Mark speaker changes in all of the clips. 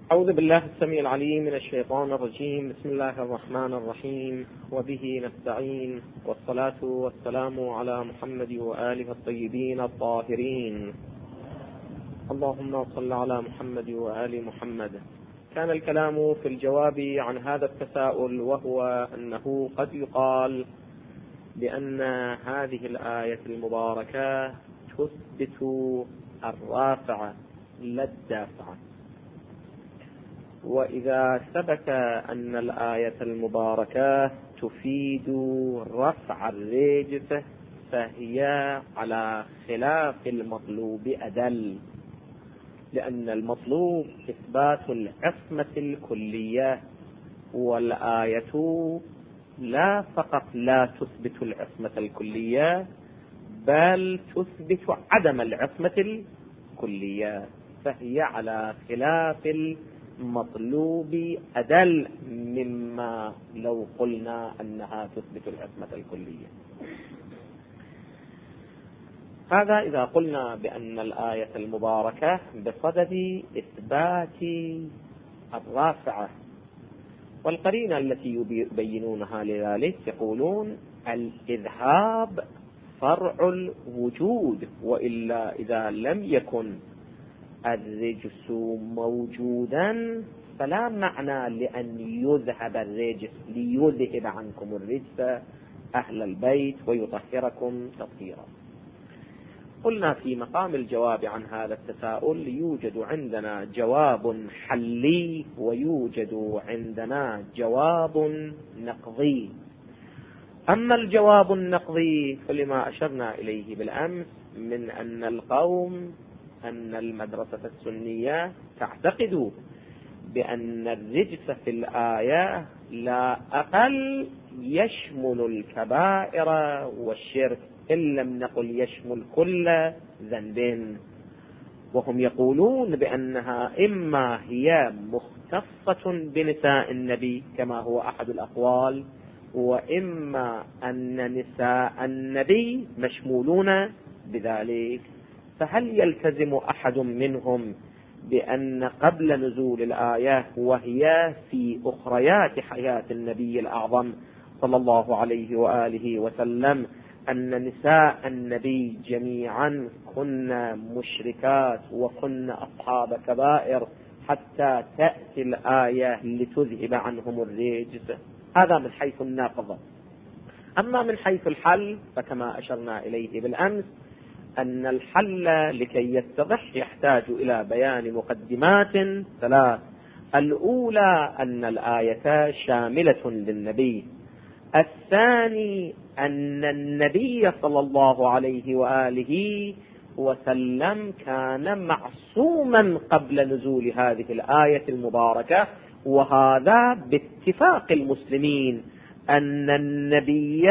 Speaker 1: أعوذ بالله السميع العليم من الشيطان الرجيم. بسم الله الرحمن الرحيم، وبه نستعين، والصلاة والسلام على محمد وآله الطيبين الطاهرين. اللهم صل على محمد وآل محمد. كان الكلام في الجواب عن هذا التساؤل، وهو أنه قد يقال بأن هذه الآية المباركة تثبت الرافع لا الدافع. وإذا ثبت أن الآية المباركة تفيد رفع الرجس فهي على خلاف المطلوب أدل، لأن المطلوب إثبات العصمة الكلية، والآية لا فقط لا تثبت العصمة الكلية بل تثبت عدم العصمة الكلية، فهي على خلاف المطلوب أدل مما لو قلنا أنها تثبت العصمة الكلية. هذا إذا قلنا بأن الآية المباركة بصدد إثبات الرافعة، والقرينة التي يبينونها لذلك يقولون الإذهاب فرع الوجود، وإلا إذا لم يكن الرجس موجودا فلا معنى لأن يذهب الرجس ليذهب عنكم الرجس أهل البيت ويطهركم تطهيرا. قلنا في مقام الجواب عن هذا التساؤل يوجد عندنا جواب حلي ويوجد عندنا جواب نقضي. أما الجواب النقضي فلما أشرنا إليه بالأمس من أن القوم أن المدرسة السنية تعتقد بأن الرجس في الآية لا أقل يشمل الكبائر والشرك، إن لم نقل يشمل كل ذنب، وهم يقولون بأنها إما هي مختصة بنساء النبي كما هو أحد الأقوال، وإما أن نساء النبي مشمولون بذلك. فهل يلتزم أحد منهم بأن قبل نزول الآية وهي في أخريات حياة النبي الأعظم صلى الله عليه وآله وسلم أن نساء النبي جميعا كن مشركات وكن أصحاب كبائر حتى تأتي الآية لتذهب عنهم الرجس؟ هذا من حيث الناقضة. أما من حيث الحل فكما أشرنا إليه بالأمس أن الحل لكي يتضح يحتاج إلى بيان مقدمات ثلاث. الأولى أن الآية شاملة للنبي. الثاني أن النبي صلى الله عليه وآله وسلم كان معصوما قبل نزول هذه الآية المباركة، وهذا باتفاق المسلمين أن النبي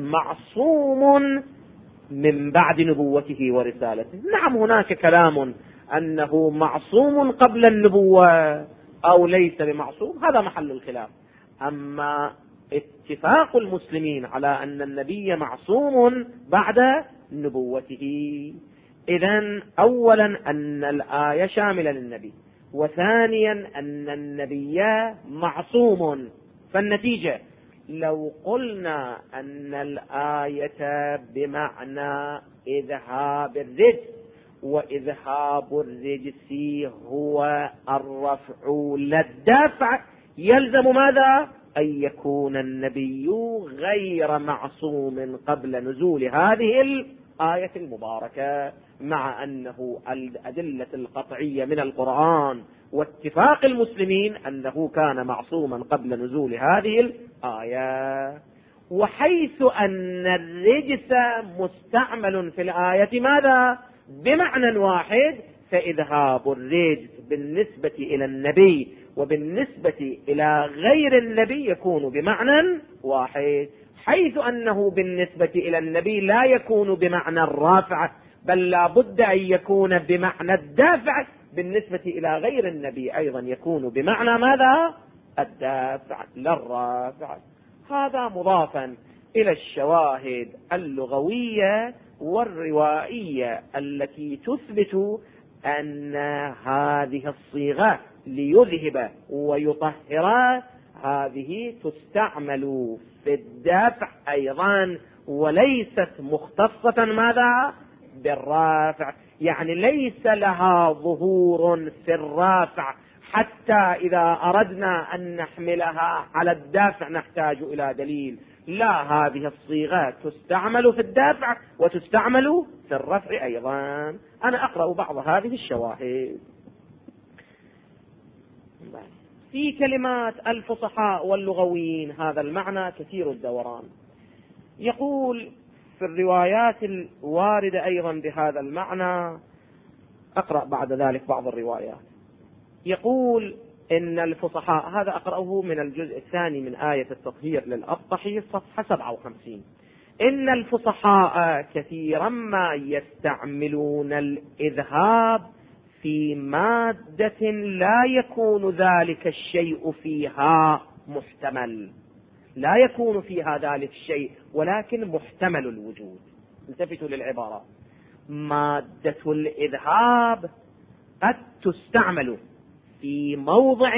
Speaker 1: معصوم من بعد نبوته ورسالته. نعم هناك كلام أنه معصوم قبل النبوة أو ليس بمعصوم، هذا محل الخلاف. أما اتفاق المسلمين على أن النبي معصوم بعد نبوته، إذن أولا أن الآية شاملة للنبي، وثانيا أن النبي معصوم. فالنتيجة لو قلنا أن الآية بمعنى إذهاب الرجس، وإذهاب الرجس هو الرفع لا الدفع، يلزم ماذا؟ أن يكون النبي غير معصوم قبل نزول هذه الآية المباركة، مع أنه الأدلة القطعية من القرآن واتفاق المسلمين أنه كان معصوما قبل نزول هذه الآية. وحيث أن الرجس مستعمل في الآية ماذا؟ بمعنى واحد، فإذهاب الرجس بالنسبة إلى النبي وبالنسبة إلى غير النبي يكون بمعنى واحد، حيث أنه بالنسبة إلى النبي لا يكون بمعنى الرافع بل لا بد أن يكون بمعنى الدافع، بالنسبة إلى غير النبي أيضا يكون بمعنى ماذا؟ الدافع لا الرافع. هذا مضافا إلى الشواهد اللغوية والروائية التي تثبت أن هذه الصيغة ليذهب ويطهر، هذه تستعمل في الدفع أيضا، وليست مختصة ماذا؟ بالرافع. يعني ليس لها ظهور في الرافع حتى إذا أردنا أن نحملها على الدافع نحتاج إلى دليل. لا، هذه الصيغة تستعمل في الدافع وتستعمل في الرفع أيضا. أنا أقرأ بعض هذه الشواهد في كلمات الفصحاء واللغويين. هذا المعنى كثير الدوران. يقول في الروايات الواردة أيضا بهذا المعنى، أقرأ بعد ذلك بعض الروايات. يقول إن الفصحاء، هذا أقرأه من الجزء الثاني من آية التطهير للأبطحي صفحة 57. إن الفصحاء كثيرا ما يستعملون الإذهاب في مادة لا يكون ذلك الشيء فيها محتمل، لا يكون فيها ذلك الشيء ولكن محتمل الوجود. التفتوا للعبارة. مادة الإذهاب قد تستعمل في موضع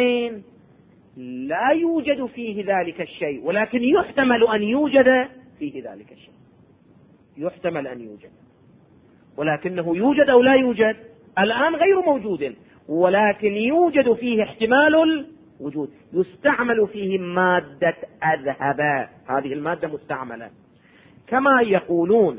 Speaker 1: لا يوجد فيه ذلك الشيء ولكن يحتمل أن يوجد فيه ذلك الشيء، يحتمل أن يوجد، ولكنه يوجد أو لا يوجد الآن غير موجود، ولكن يوجد فيه احتمال الوجود. يستعمل فيه مادة أذهب، هذه المادة مستعملة. كما يقولون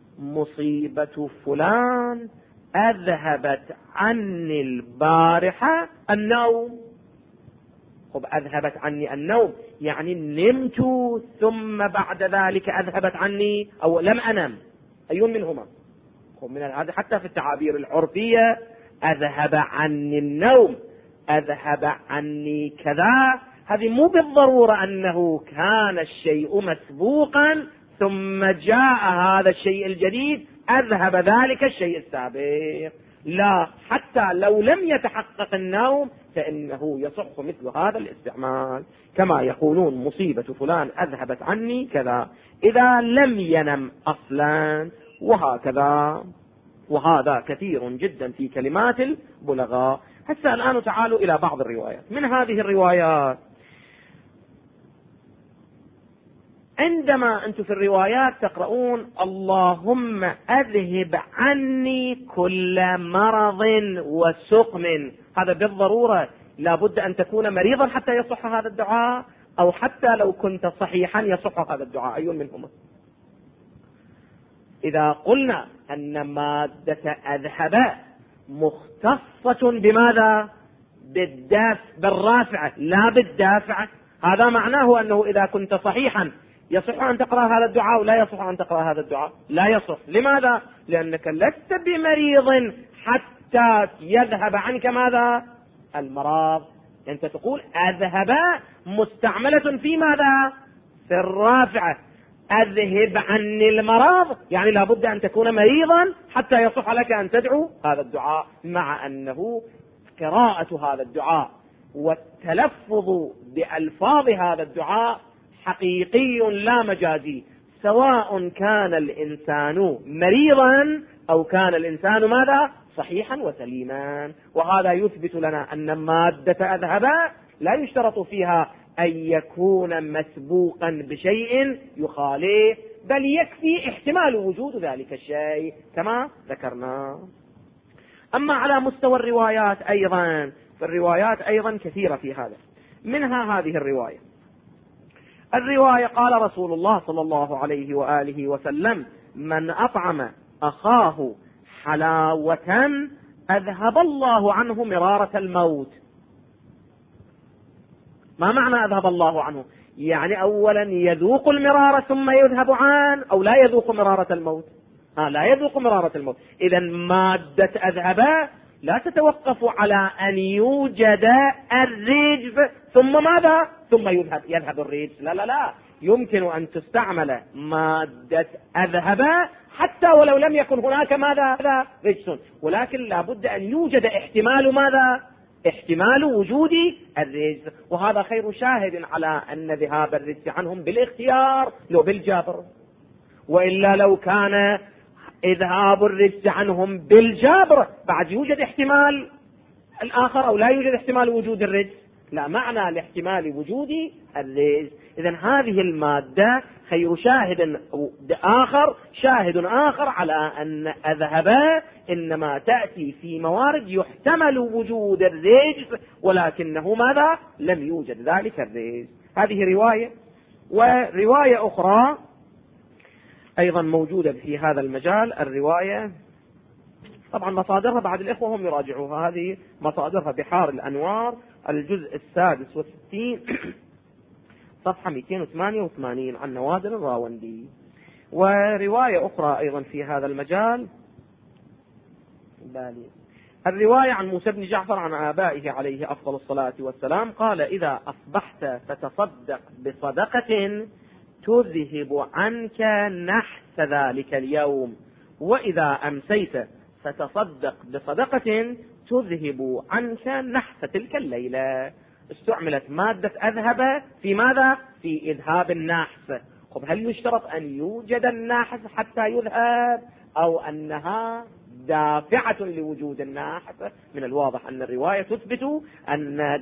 Speaker 1: مصيبة فلان أذهبت عني البارحة النوم. خب، أذهبت عني النوم يعني نمت ثم بعد ذلك أذهبت عني أو لم أنم، أي منهما؟ خب، من هذا حتى في التعابير العرفية، أذهب عني النوم، أذهب عني كذا، هذه مو بالضرورة أنه كان الشيء مسبوقا ثم جاء هذا الشيء الجديد أذهب ذلك الشيء السابق. لا، حتى لو لم يتحقق النوم فإنه يصح مثل هذا الاستعمال. كما يقولون مصيبة فلان أذهبت عني كذا إذا لم ينم أصلا، وهكذا. وهذا كثير جدا في كلمات البلغاء. هسه الآن تعالوا إلى بعض الروايات. من هذه الروايات، عندما أنتم في الروايات تقرؤون اللهم أذهب عني كل مرض وسقم، هذا بالضرورة لابد أن تكون مريضا حتى يصح هذا الدعاء، أو حتى لو كنت صحيحا يصح هذا الدعاء، أي منهما؟ إذا قلنا أن مادة أذهب مختصة بماذا؟ بالرافعة لا بالدافعة، هذا معناه أنه إذا كنت صحيحا يصح أن تقرأ هذا الدعاء ولا يصح أن تقرأ هذا الدعاء؟ لا يصح. لماذا؟ لأنك لست بمريض حتى يذهب عنك ماذا؟ المرض. أنت تقول أذهب مستعملة في ماذا؟ في الرافعة. أذهب عني المرض يعني لابد أن تكون مريضا حتى يصح لك أن تدعو هذا الدعاء، مع أنه قراءة هذا الدعاء والتلفظ بألفاظ هذا الدعاء حقيقي لا مجازي، سواء كان الإنسان مريضا أو كان الإنسان ماذا؟ صحيحا وسليما. وهذا يثبت لنا أن مادة أذهب لا يشترط فيها أن يكون مسبوقا بشيء يخاليه، بل يكفي احتمال وجود ذلك الشيء كما ذكرنا. أما على مستوى الروايات أيضا، فالروايات أيضا كثيرة في هذا. منها هذه الرواية قال رسول الله صلى الله عليه وآله وسلم من أطعم أخاه حلاوة أذهب الله عنه مرارة الموت. ما معنى أذهب الله عنه؟ يعني أولا يذوق المرارة ثم يذهب عنه، أو لا يذوق مرارة الموت؟ لا يذوق مرارة الموت. إذا مادة أذهب لا تتوقف على أن يوجد الرجف ثم ماذا؟ ثم يذهب الرجف. لا لا لا، يمكن أن تستعمل مادة أذهب حتى ولو لم يكن هناك ماذا؟ رجس، ولكن لابد أن يوجد احتمال ماذا؟ احتمال وجود الرجس. وهذا خير شاهد على أن ذهاب الرجس عنهم بالاختيار لو بالجبر، وإلا لو كان إذهاب الرجس عنهم بالجبر بعد يوجد احتمال الآخر أو لا يوجد احتمال وجود الرجس؟ لا معنى لاحتمال وجود الرجس. إذن هذه المادة خير شاهد آخر على أن أذهب إنما تأتي في موارد يحتمل وجود الرجس ولكنه ماذا؟ لم يوجد ذلك الرجس. هذه رواية. ورواية أخرى أيضا موجودة في هذا المجال، الرواية طبعا مصادرها بعد الإخوة هم يراجعوها، هذه مصادرها بحار الأنوار الجزء 66 صفحة 288 عن نوادر الراوندي. ورواية أخرى أيضا في هذا المجال، الرواية عن موسى بن جعفر عن آبائه عليه أفضل الصلاة والسلام قال: إذا أصبحت فتصدق بصدقة تذهب عنك نحس ذلك اليوم، وإذا أمسيت فتصدق بصدقة تذهب عنك نحس تلك الليلة. استعملت مادة أذهب في ماذا؟ في إذهاب النحس. هل يشترط أن يوجد النحس حتى يذهب أو أنها دافعة لوجود النحس؟ من الواضح أن الرواية تثبت أن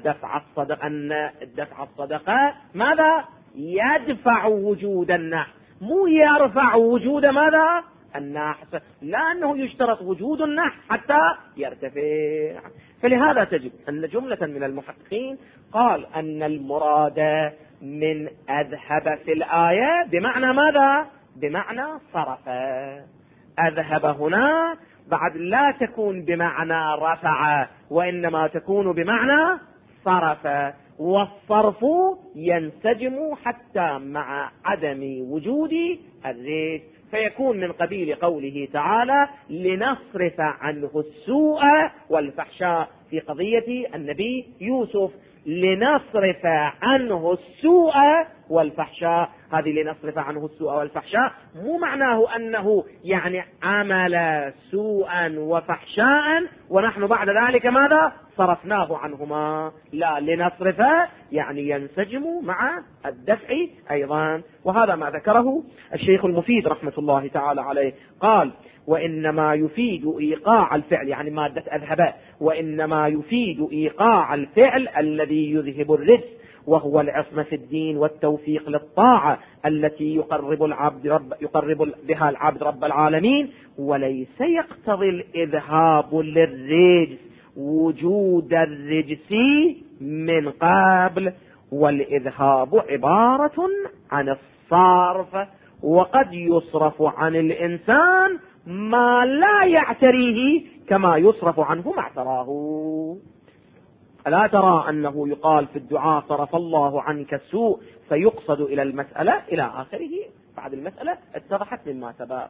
Speaker 1: دفع الصدقة ماذا؟ يدفع وجود النحس، مو يرفع وجود ماذا؟ النحس، لأنه يشترط وجود النحس حتى يرتفع. فلهذا تجد أن جملة من المحققين قال أن المراد من أذهب في الآية بمعنى ماذا؟ بمعنى صرف. أذهب هنا بعد لا تكون بمعنى رفع، وإنما تكون بمعنى صرف، والصرف ينسجم حتى مع عدم وجود الريح، فيكون من قبيل قوله تعالى: لنصرف عنه السوء والفحشاء في قضية النبي يوسف. لنصرف عنه السوء والفحشاء، هذه لنصرف عنه السوء والفحشاء مو معناه أنه يعني عمل سوءا وفحشاء ونحن بعد ذلك ماذا؟ صرفناه عنهما. لا، لنصرف يعني ينسجم مع الدفع أيضا. وهذا ما ذكره الشيخ المفيد رحمة الله تعالى عليه، قال: وإنما يفيد إيقاع الفعل، يعني مادة أذهب، وإنما يفيد إيقاع الفعل الذي يذهب الرجس، وهو العصمة في الدين والتوفيق للطاعة التي يقرب بها العبد رب العالمين، وليس يقتضي الإذهاب للرجس وجود الرجس من قبل. والإذهاب عبارة عن الصرف، وقد يصرف عن الإنسان ما لا يعتريه كما يصرف عنه ما اعتراه. ألا ترى أنه يقال في الدعاء: صرف الله عنك السوء، فيقصد إلى المسألة إلى آخره. بعد المسألة اتضحت مما سبق.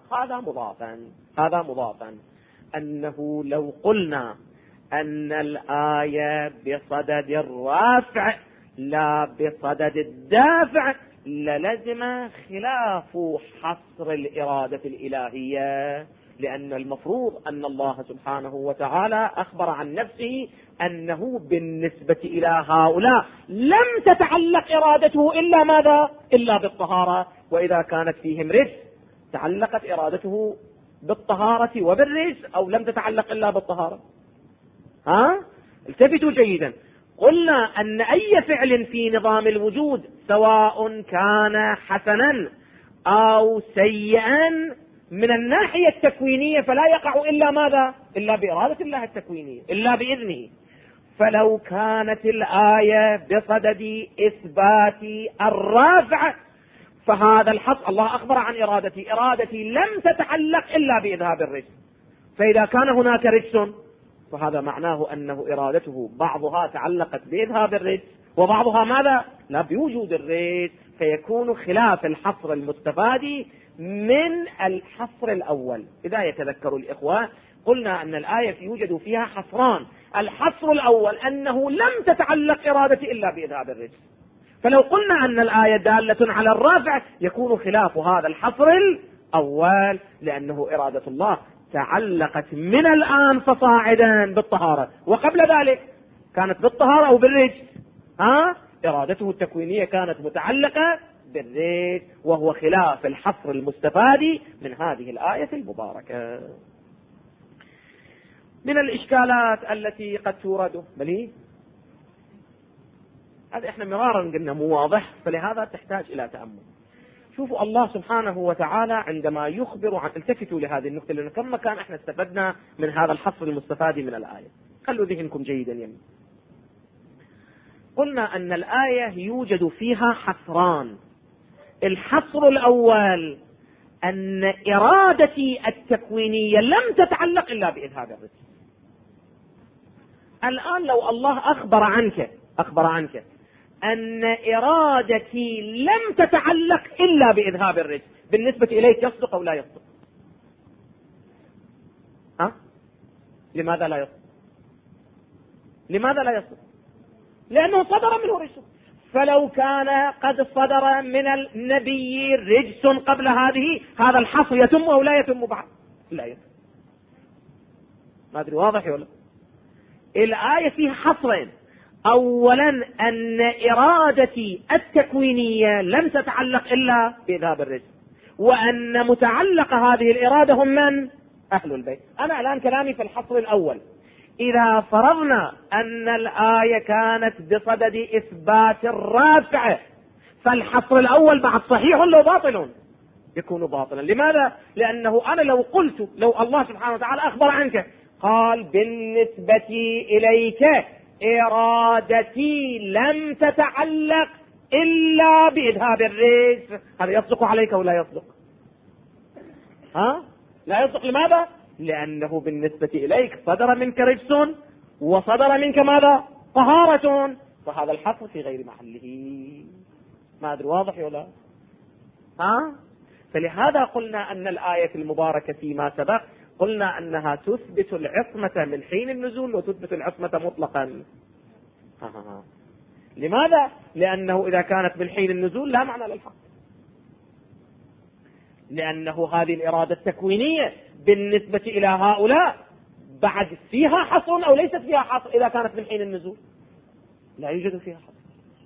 Speaker 1: هذا مضافا أنه لو قلنا أن الآية بصدد الرافع لا بصدد الدافع للزم خلاف حصر الإرادة الإلهية، لأن المفروض أن الله سبحانه وتعالى أخبر عن نفسه أنه بالنسبة إلى هؤلاء لم تتعلق إرادته إلا ماذا؟ إلا بالطهارة. وإذا كانت فيهم رجس تعلقت إرادته بالطهارة وبالرجس، أو لم تتعلق إلا بالطهارة؟ التفتوا جيدا. قلنا أن أي فعل في نظام الوجود سواء كان حسنا أو سيئا من الناحية التكوينية فلا يقع إلا ماذا؟ إلا بإرادة الله التكوينية، إلا بإذنه. فلو كانت الآية بصدد إثبات الرافع فهذا الحص الله أخبر عن إرادتي لم تتعلق إلا بإذهاب الرجس. فإذا كان هناك رجس فهذا معناه أنه إرادته بعضها تعلقت بإذهاب الرجس وبعضها ماذا؟ لا بوجود الرجس، فيكون خلاف الحصر المستفاد من الحصر الأول. إذا يتذكروا الإخوة قلنا أن الآية يوجد فيها حصران. الحصر الأول أنه لم تتعلق إرادتي إلا بإذهاب الرجس، فلو قلنا أن الآية دالة على الرافع يكون خلاف هذا الحصر الأول، لأنه إرادة الله تعلقت من الآن فصاعدا بالطهارة، وقبل ذلك كانت بالطهارة أو بالرجس. إرادته التكوينية كانت متعلقة بالرجس، وهو خلاف الحصر المستفاد من هذه الآية المباركة. من الإشكالات التي قد تورد. بل هذا احنا مرارا قلنا مو واضح، فلهذا تحتاج إلى تأمل. شوفوا الله سبحانه وتعالى عندما يخبر عن، التفتوا لهذه النقطة لأنه كم مكان احنا استفدنا من هذا الحصر المستفاد من الآية. خلوا ذهنكم جيدا يمين. قلنا أن الآية يوجد فيها حصران. الحصر الأول أن إرادتي التكوينية لم تتعلق إلا بإذهاب الرزق. الآن لو الله أخبر عنك أن إرادتي لم تتعلق إلا بإذهاب الرزق، بالنسبة إليك يصدق أو لا يصدق؟ لماذا لا يصدق؟ لماذا لا يصدق؟ لأنه صدر منه رجس. فلو كان قد صدر من النبي رجس قبل هذا الحصر يتم أو لا يتم بعد؟ لا يتم. ما أدري واضح ولا؟ الآية فيها حصرين. أولا أن إرادتي التكوينية لم تتعلق إلا بإذهاب الرزق، وأن متعلق هذه الإرادة هم من؟ أهل البيت. أنا الآن كلامي في الحصر الأول. إذا فرضنا أن الآية كانت بصدد إثبات الرافع، فالحصر الأول بعد صحيح لو باطل؟ يكون باطلا. لماذا؟ لأنه أنا لو قلت، لو الله سبحانه وتعالى أخبر عنك قال بالنسبة إليك إرادتي لم تتعلق إلا بإذهاب الرزق، هذا يصدق عليك ولا يصدق؟ لا يصدق. لماذا؟ لأنه بالنسبة إليك صدر منك رجس وصدر منك ماذا؟ طهارة، فهذا الحصر في غير محله. ما أدري واضح ولا؟ فلهذا قلنا أن الآية المباركة فيما سبق قلنا أنها تثبت العصمة من حين النزول وتثبت العصمة مطلقا. لماذا؟ لأنه إذا كانت من حين النزول لا معنى للحق، لأنه هذه الإرادة التكوينية بالنسبة إلى هؤلاء بعد فيها حصر أو ليست فيها حصر. إذا كانت من حين النزول لا يوجد فيها حصر.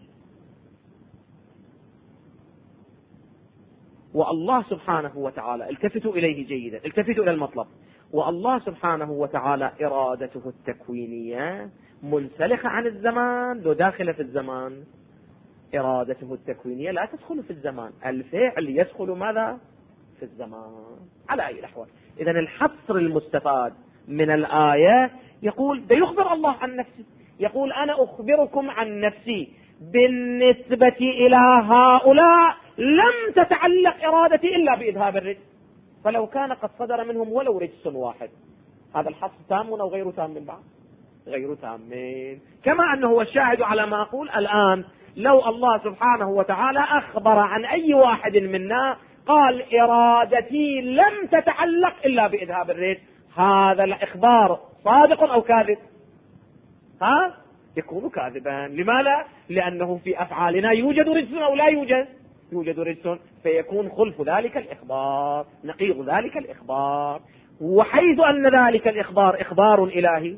Speaker 1: والله سبحانه وتعالى، التفتوا إليه جيدا، التفتوا إلى المطلب. والله سبحانه وتعالى إرادته التكوينية منسلخة عن الزمان لو داخلة في الزمان. إرادته التكوينية لا تدخل في الزمان، الفعل يدخل ماذا؟ في الزمان على أي الأحوال. إذن الحصر المستفاد من الآية يقول يخبر الله عن نفسه، يقول أنا أخبركم عن نفسي بالنسبة إلى هؤلاء لم تتعلق إرادتي إلا بإذهاب الرجس، فلو كان قد صدر منهم ولو رجس واحد، هذا الحصر تام أو غير تام من بعض؟ غير تامين. كما أنه هو الشاهد على ما أقول الآن. لو الله سبحانه وتعالى أخبر عن أي واحد منا قال إرادتي لم تتعلق إلا بإذهاب الرجس، هذا الإخبار صادق أو كاذب؟ يكون كاذبا. لماذا؟ لأنه في أفعالنا يوجد رجس أو لا يوجد؟ يوجد رجس، فيكون خلف ذلك الإخبار نقيض ذلك الإخبار. وحيث أن ذلك الإخبار إخبار إلهي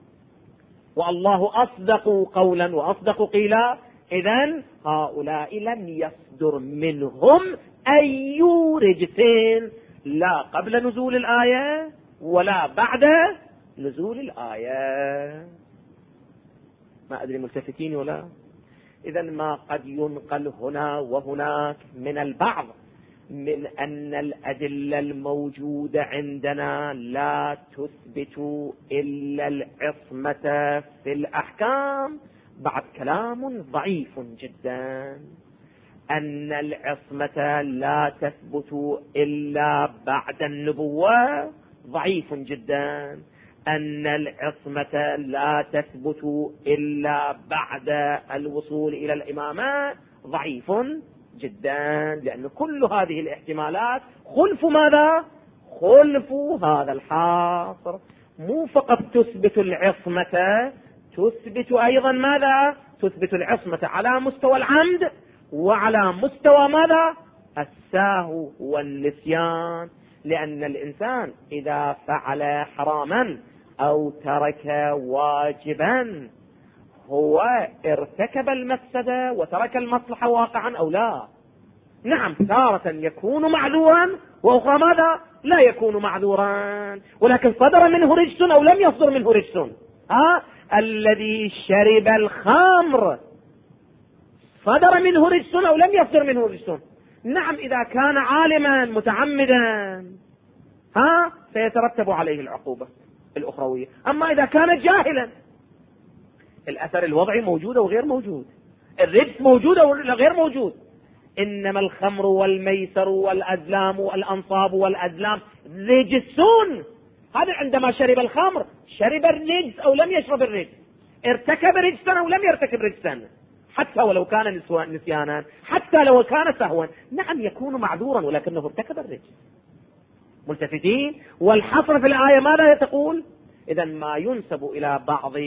Speaker 1: والله أصدق قولا وأصدق قيلا، إذن هؤلاء لم يصدر منهم أي رجسين، لا قبل نزول الآية ولا بعد نزول الآية. ما أدري ملتفتين ولا؟ إذن ما قد ينقل هنا وهناك من البعض من أن الأدلة الموجودة عندنا لا تثبت إلا العصمة في الأحكام، بعد كلام ضعيف جدا. أن العصمة لا تثبت إلا بعد النبوة ضعيف جدا. أن العصمة لا تثبت إلا بعد الوصول إلى الإمامة ضعيف جدا، لأن كل هذه الاحتمالات خلف ماذا؟ خلف هذا الحاصر. مو فقط تثبت العصمة، تثبت أيضا ماذا؟ تثبت العصمة على مستوى العمد وعلى مستوى ماذا؟ السهو والنسيان. لأن الإنسان إذا فعل حراما أو ترك واجبا هو ارتكب المفسدة وترك المصلحة واقعا أو لا؟ نعم، تارة يكون معذورا وأخرى ماذا؟ لا يكون معذورا، ولكن صدر منه رجس أو لم يصدر منه رجس. الذي شرب الخمر صدر منه رجس أو لم يصدر منه رجس. نعم، إذا كان عالما متعمدا سيترتب عليه العقوبة الأخروية. أما إذا كان جاهلا، الأثر الوضعي موجود أو غير موجود، الرجس موجود أو غير موجود. إنما الخمر والميسر والأزلام والأنصاب والأزلام رجسون. هذا عندما شرب الخمر شرب الرجس أو لم يشرب الرجس، ارتكب رجسا أو لم يرتكب رجسا، حتى ولو كان نسيانا، حتى لو كان سهوا. نعم يكون معذورا ولكنه ارتكب الرجس. ملتفتين؟ والحصر في الآية ماذا تقول؟ إذا ما ينسب إلى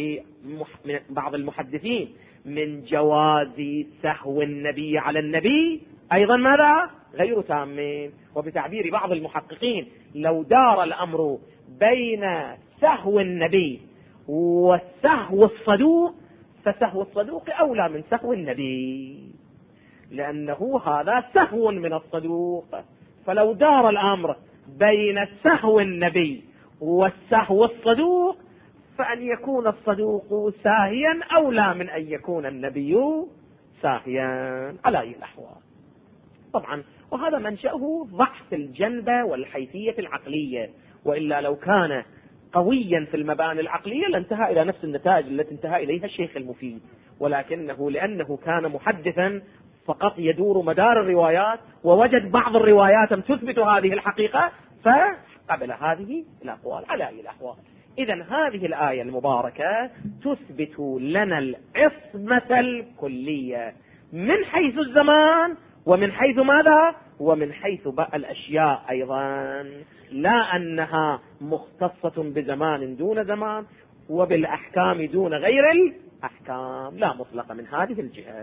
Speaker 1: بعض المحدثين من جواز سهو النبي على النبي أيضا ماذا؟ غير تامين. وبتعبير بعض المحققين، لو دار الأمر بين سهو النبي والسهو الصدوق فسهو الصدوق أولى من سهو النبي، لأنه هذا سهو من الصدوق. فلو دار الأمر بين سهو النبي والسهو الصدوق فأن يكون الصدوق ساهيا أولى من أن يكون النبي ساهيا على أي الأحوال. طبعا وهذا منشأه ضعف الجنبة والحيثية العقلية، وإلا لو كان قويا في المباني العقلية لانتهى إلى نفس النتائج التي انتهى إليها الشيخ المفيد، ولكنه لأنه كان محدثا فقط يدور مدار الروايات ووجد بعض الروايات تثبت هذه الحقيقة فقبل هذه الأقوال على أي الأحوال. إذن هذه الآية المباركة تثبت لنا العصمة الكلية من حيث الزمان ومن حيث ماذا؟ ومن حيث بقى الأشياء أيضا، لا أنها مختصة بزمان دون زمان وبالأحكام دون غير الأحكام، لا مطلق من هذه الجهة.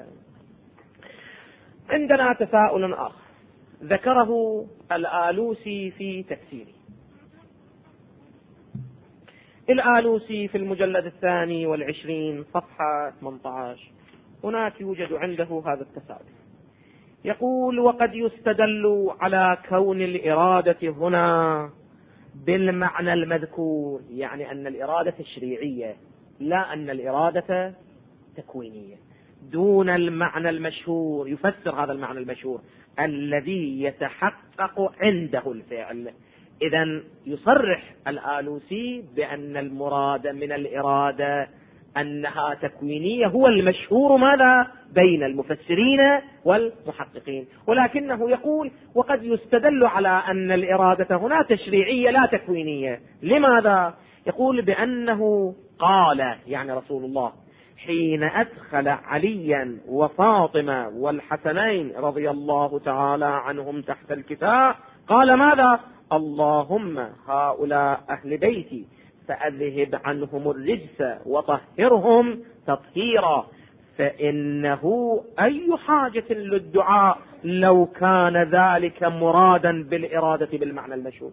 Speaker 1: عندنا تساؤل آخر ذكره الآلوسي في تفسيره. الآلوسي في المجلد 22 صفحة 18 هناك يوجد عنده هذا التساؤل، يقول: وقد يستدل على كون الإرادة هنا بالمعنى المذكور، يعني أن الإرادة تشريعية لا أن الإرادة تكوينية، دون المعنى المشهور. يفسر هذا المعنى المشهور الذي يتحقق عنده الفعل. إذن يصرح الآلوسي بأن المراد من الإرادة أنها تكوينية هو المشهور ماذا بين المفسرين والمحققين، ولكنه يقول: وقد يستدل على أن الإرادة هنا تشريعية لا تكوينية. لماذا؟ يقول بأنه قال، يعني رسول الله، حين أدخل عليا وفاطمة والحسنين رضي الله تعالى عنهم تحت الكتاب قال ماذا؟ اللهم هؤلاء أهل بيتي فأذهب عنهم الرجس وطهرهم تطهيرا. فإنه أي حاجة للدعاء لو كان ذلك مرادا بالإرادة بالمعنى المشهور.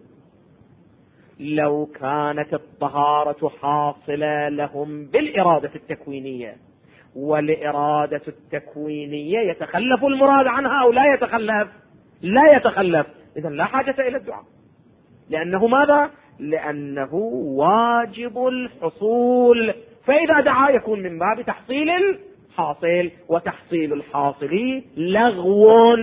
Speaker 1: لو كانت الطهارة حاصلة لهم بالإرادة التكوينية، والإرادة التكوينية يتخلف المراد عنها أو لا يتخلف؟ لا يتخلف. إذن لا حاجة إلى الدعاء، لأنه ماذا؟ لأنه واجب الحصول، فإذا دعا يكون من باب تحصيل الحاصل، وتحصيل الحاصل لغو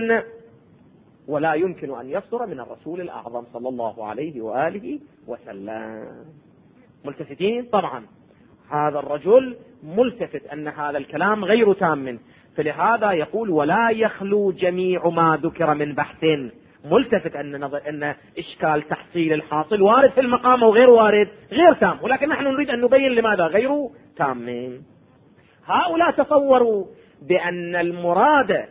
Speaker 1: ولا يمكن أن يصدر من الرسول الأعظم صلى الله عليه وآله وسلم. ملتفتين؟ طبعا هذا الرجل ملتفت أن هذا الكلام غير تام، فلهذا يقول: ولا يخلو جميع ما ذكر من بحث. ملتفت أن إشكال تحصيل الحاصل وارد في المقام وغير وارد، غير تام، ولكن نحن نريد أن نبين لماذا غير تام. هؤلاء تصوروا بأن المراد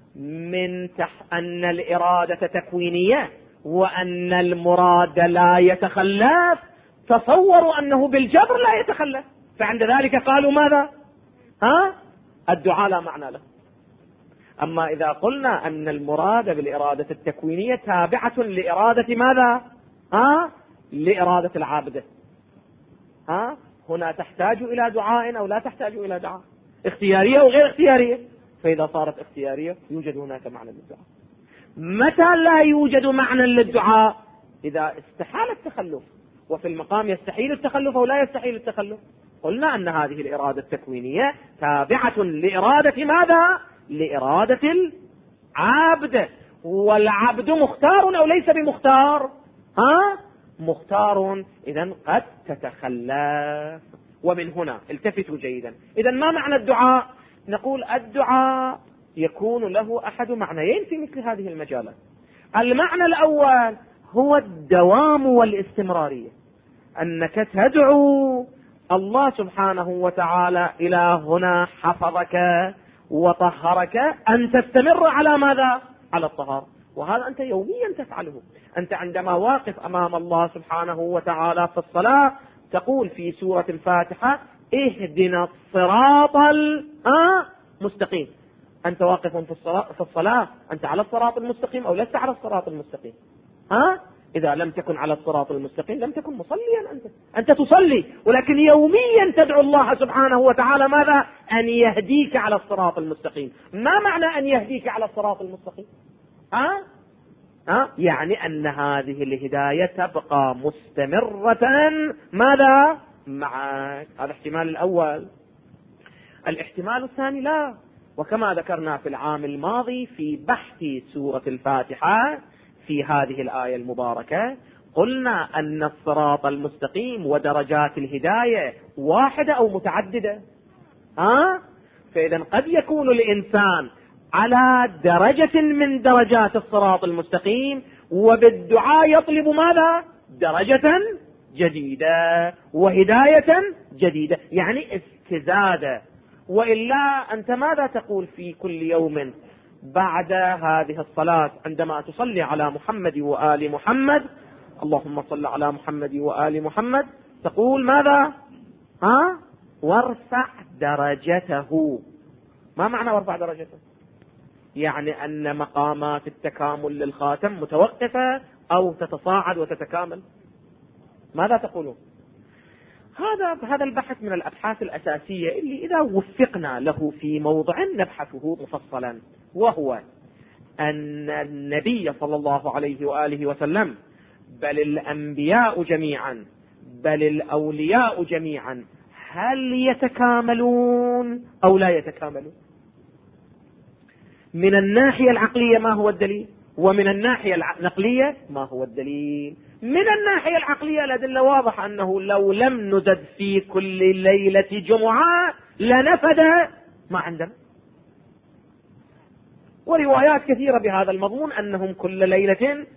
Speaker 1: أن الإرادة تكوينية وأن المراد لا يتخلف، تصوروا أنه بالجبر لا يتخلف، فعند ذلك قالوا ماذا؟ الدعاء لا معنى له. أما إذا قلنا أن المراد بالإرادة التكوينية تابعة لإرادة ماذا؟ لإرادة العابدة، هنا تحتاج إلى دعاء أو لا تحتاج إلى دعاء، اختيارية وغير اختيارية. فإذا صارت اختيارية يوجد هناك معنى للدعاء. متى لا يوجد معنى للدعاء؟ إذا استحال التخلف، وفي المقام يستحيل التخلف أو لا يستحيل التخلف، قلنا أن هذه الإرادة التكوينية تابعة لإرادة ماذا؟ لإرادة العبد. والعبد مختار أو ليس بمختار؟ مختار. إذن قد تتخلف. ومن هنا التفتوا جيدا، إذن ما معنى الدعاء؟ نقول الدعاء يكون له أحد معنيين في مثل هذه المجالات. المعنى الأول هو الدوام والاستمرارية، أنك تدعو الله سبحانه وتعالى إلى هنا حفظك وطهرك أن تستمر على ماذا؟ على الطهارة. وهذا أنت يوميا تفعله. أنت عندما واقف أمام الله سبحانه وتعالى في الصلاة تقول في سورة الفاتحة اهدنا الصراط المستقيم. أنت واقف في الصلاة أنت على الصراط المستقيم أو لست على الصراط المستقيم؟ إذا لم تكن على الصراط المستقيم لم تكن مصليا. أنت تصلي، ولكن يوميا تدعو الله سبحانه وتعالى ماذا؟ أن يهديك على الصراط المستقيم. ما معنى أن يهديك على الصراط المستقيم؟ يعني أن هذه الهداية تبقى مستمرة ماذا؟ معك. هذا الاحتمال الأول. الاحتمال الثاني لا، وكما ذكرنا في العام الماضي في بحث سورة الفاتحة في هذه الآية المباركة قلنا أن الصراط المستقيم ودرجات الهداية واحدة أو متعددة. فإذا قد يكون الإنسان على درجة من درجات الصراط المستقيم وبالدعاء يطلب ماذا؟ درجة جديدة وهداية جديدة، يعني استزادة. وإلا أنت ماذا تقول في كل يوم بعد هذه الصلاة عندما تصلي على محمد وآل محمد؟ اللهم صل على محمد وآل محمد. تقول ماذا؟ وارفع درجته. ما معنى وارفع درجته؟ يعني أن مقامات التكامل للخاتم متوقفة أو تتصاعد وتتكامل. ماذا تقولون؟ هذا البحث من الأبحاث الأساسية اللي إذا وفقنا له في موضع نبحثه مفصلا، وهو أن النبي صلى الله عليه وآله وسلم بل الأنبياء جميعا بل الأولياء جميعا هل يتكاملون أو لا يتكاملون؟ من الناحية العقلية ما هو الدليل؟ ومن الناحية النقلية ما هو الدليل؟ من الناحية العقلية الأدلة واضحة أنه لو لم نزد في كل ليلة جمعة لنفد ما عندنا. وروايات كثيرة بهذا المضمون أنهم كل ليلة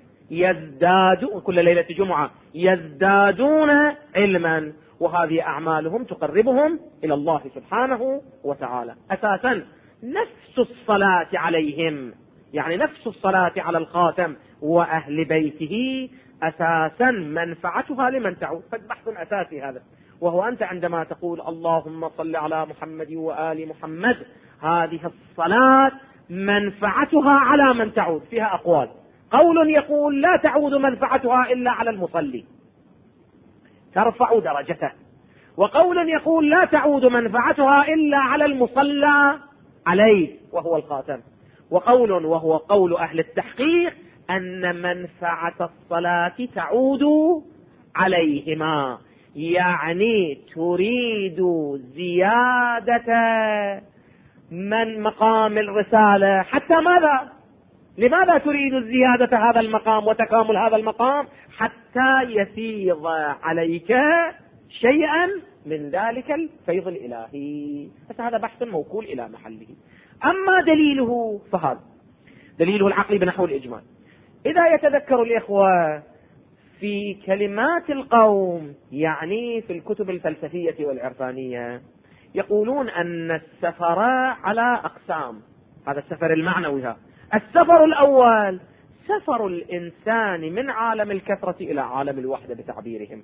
Speaker 1: جمعة يزدادون علما، وهذه أعمالهم تقربهم إلى الله سبحانه وتعالى. أساسا نفس الصلاة عليهم، يعني نفس الصلاة على الخاتم وأهل بيته أساسا منفعتها لمن تعود. فبحث أساسي هذا، وهو أنت عندما تقول اللهم صل على محمد وآل محمد، هذه الصلاة منفعتها على من تعود. فيها أقوال، قول يقول لا تعود منفعتها إلا على المصلي ترفع درجته، وقول يقول لا تعود منفعتها إلا على المصلى عليه وهو الخاتم، وقول وهو قول أهل التحقيق أن منفعة الصلاة تعود عليهما، يعني تريد زيادة من مقام الرسالة. حتى ماذا؟ لماذا تريد زيادة هذا المقام وتكامل هذا المقام؟ حتى يفيض عليك شيئا من ذلك الفيض الإلهي. بس هذا بحث موكول إلى محله. أما دليله فهذا دليله العقلي بنحو الإجمال. إذا يتذكر الإخوة في كلمات القوم، يعني في الكتب الفلسفية والعرفانية، يقولون أن السفر على أقسام. هذا السفر المعنوي. السفر الأول سفر الإنسان من عالم الكثرة إلى عالم الوحدة بتعبيرهم.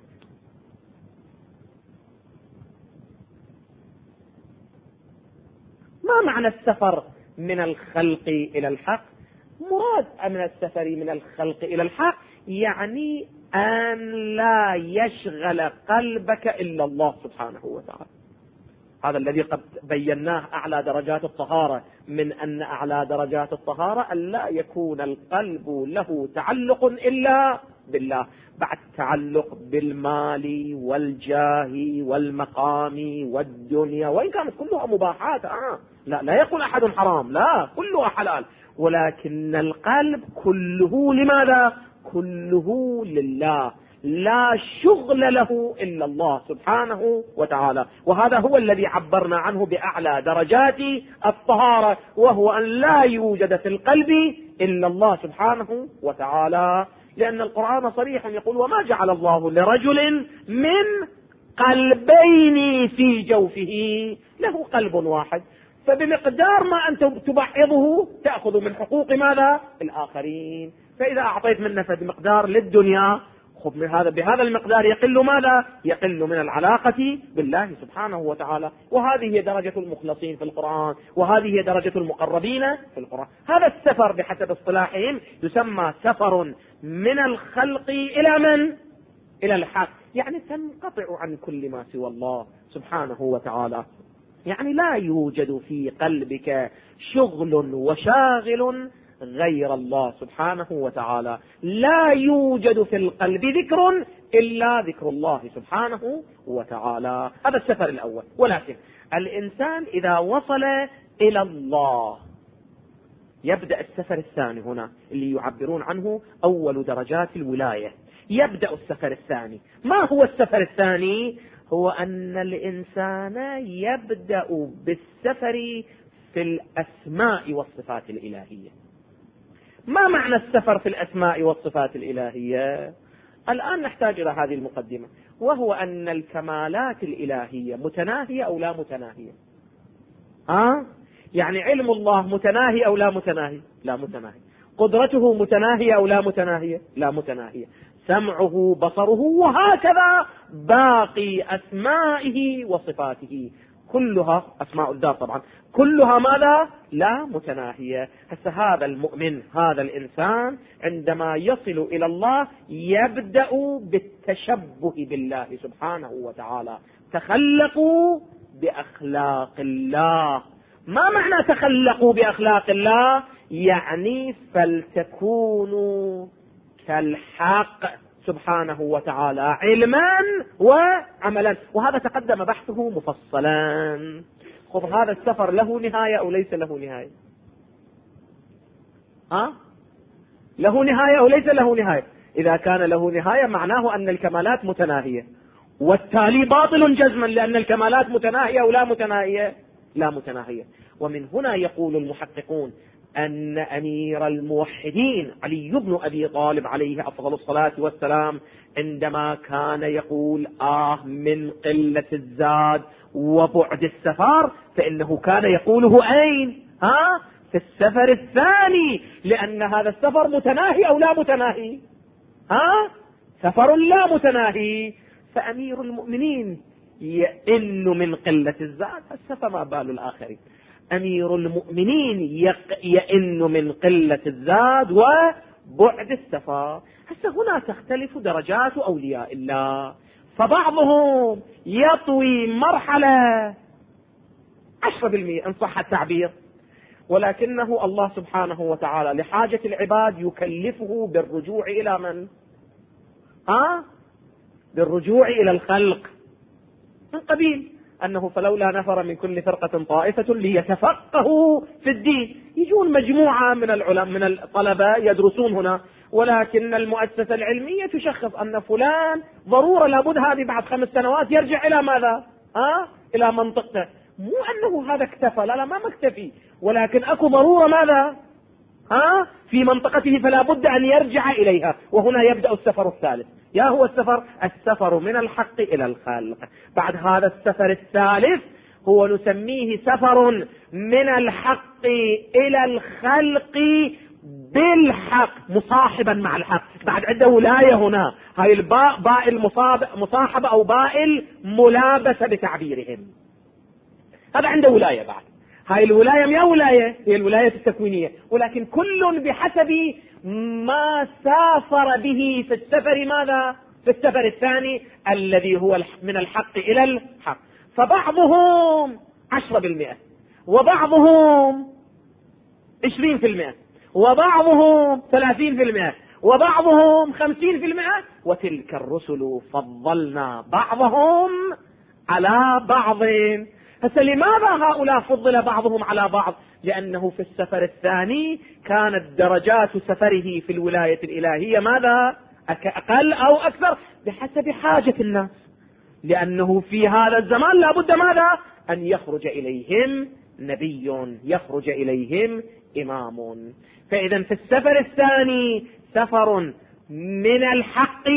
Speaker 1: ما معنى السفر من الخلق إلى الحق؟ مراد من السفر من الخلق إلى الحق يعني أن لا يشغل قلبك إلا الله سبحانه وتعالى. هذا الذي قد بيناه أعلى درجات الطهارة، من أن أعلى درجات الطهارة أن لا يكون القلب له تعلق إلا بالله. بعد تعلق بالمال والجاه والمقام والدنيا، وإن كانت كلها مباحات، لا يقول أحد حرام، لا، كلها حلال، ولكن القلب كله لماذا؟ كله لله، لا شغل له إلا الله سبحانه وتعالى. وهذا هو الذي عبرنا عنه بأعلى درجات الطهارة، وهو أن لا يوجد في القلب إلا الله سبحانه وتعالى، لأن القرآن صريح يقول: وما جعل الله لرجل من قلبين في جوفه، له قلب واحد، فبمقدار ما أنت تبعضه تأخذ من حقوق ماذا؟ الآخرين. فإذا أعطيت منه بمقدار للدنيا، خذ من هذا بهذا المقدار، يقل ماذا؟ يقل من العلاقة بالله سبحانه وتعالى. وهذه هي درجة المخلصين في القرآن، وهذه هي درجة المقربين في القرآن. هذا السفر بحسب اصطلاحهم يسمى سفر من الخلق إلى من؟ إلى الحق، يعني تنقطع عن كل ما سوى الله سبحانه وتعالى، يعني لا يوجد في قلبك شغل وشاغل غير الله سبحانه وتعالى، لا يوجد في القلب ذكر إلا ذكر الله سبحانه وتعالى. هذا السفر الأول. ولكن الإنسان إذا وصل إلى الله يبدأ السفر الثاني هنا، اللي يعبرون عنه أول درجات الولاية. يبدأ السفر الثاني. ما هو السفر الثاني؟ هو أن الإنسان يبدأ بالسفر في الأسماء والصفات الإلهية. ما معنى السفر في الأسماء والصفات الإلهية؟ الآن نحتاج إلى هذه المقدمة، وهو أن الكمالات الإلهية متناهية أو لا متناهية؟ يعني علم الله متناهي أو لا متناهي؟ لا متناهي. قدرته متناهية أو لا متناهية؟ لا متناهية. سمعه، بصره، وهكذا باقي أسمائه وصفاته كلها، أسماء الذات طبعا، كلها ماذا؟ لا متناهية. هسه هذا المؤمن، هذا الإنسان عندما يصل إلى الله يبدأ بالتشبه بالله سبحانه وتعالى. تخلقوا بأخلاق الله. ما معنى تخلقوا بأخلاق الله؟ يعني فلتكونوا كالحق سبحانه وتعالى علما وعملا، وهذا تقدم بحثه مفصلا. خذ، هذا السفر له نهاية أو ليس له نهاية؟ له نهاية أو ليس له نهاية؟ إذا كان له نهاية معناه أن الكمالات متناهية، والتالي باطل جزما، لأن الكمالات متناهية أو لا متناهية؟ لا متناهية. ومن هنا يقول المحققون أن أمير الموحدين علي بن أبي طالب عليه أفضل الصلاة والسلام عندما كان يقول من قلة الزاد وبعد السفر، فإنه كان يقوله أين؟ في السفر الثاني، لأن هذا السفر متناهي أو لا متناهي؟ سفر لا متناهي. فأمير المؤمنين يئن من قلة الزاد، فما بال الآخرين؟ أمير المؤمنين يئن من قلة الزاد وبعد السفر. هسه هنا تختلف درجات أولياء الله، فبعضهم يطوي مرحلة 10% إن صح التعبير، ولكنه الله سبحانه وتعالى لحاجة العباد يكلفه بالرجوع إلى من؟ بالرجوع إلى الخلق، من قبيل أنه فلولا نفر من كل فرقة طائفة ليتفقهوا في الدين. يجون مجموعة من العلماء من الطلبة يدرسون هنا، ولكن المؤسسة العلمية تشخص أن فلان ضرورة لابد هذه بعد 5 سنوات يرجع إلى ماذا؟ إلى منطقته. مو أنه هذا اكتفى، لا ما مكتفي، ولكن أكو ضرورة ماذا؟ في منطقته، فلا بد أن يرجع إليها. وهنا يبدأ السفر الثالث. يا هو السفر من الحق إلى الخلق. بعد هذا السفر الثالث هو نسميه سفر من الحق إلى الخلق بالحق، مصاحبا مع الحق. بعد عنده ولاية هنا، هاي الباء باء المصاحبة أو باء الملابسة بتعبيرهم، هذا عنده ولاية. بعد هاي الولاية ما ولاية، هي الولاية التكوينية، ولكن كل بحسب ما سافر به في السفر ماذا؟ في السفر الثاني الذي هو من الحق إلى الحق. فبعضهم 10%، وبعضهم 20%، وبعضهم 30%، وبعضهم 50%، وتلك الرسل فضلنا بعضهم على بعض. هسه لماذا هؤلاء فضل بعضهم على بعض؟ لأنه في السفر الثاني كانت درجات سفره في الولاية الإلهية ماذا؟ أقل أو أكثر بحسب حاجة الناس، لأنه في هذا الزمان لابد ماذا؟ أن يخرج إليهم نبي، يخرج إليهم إمام. فإذا في السفر الثاني سفر من الحق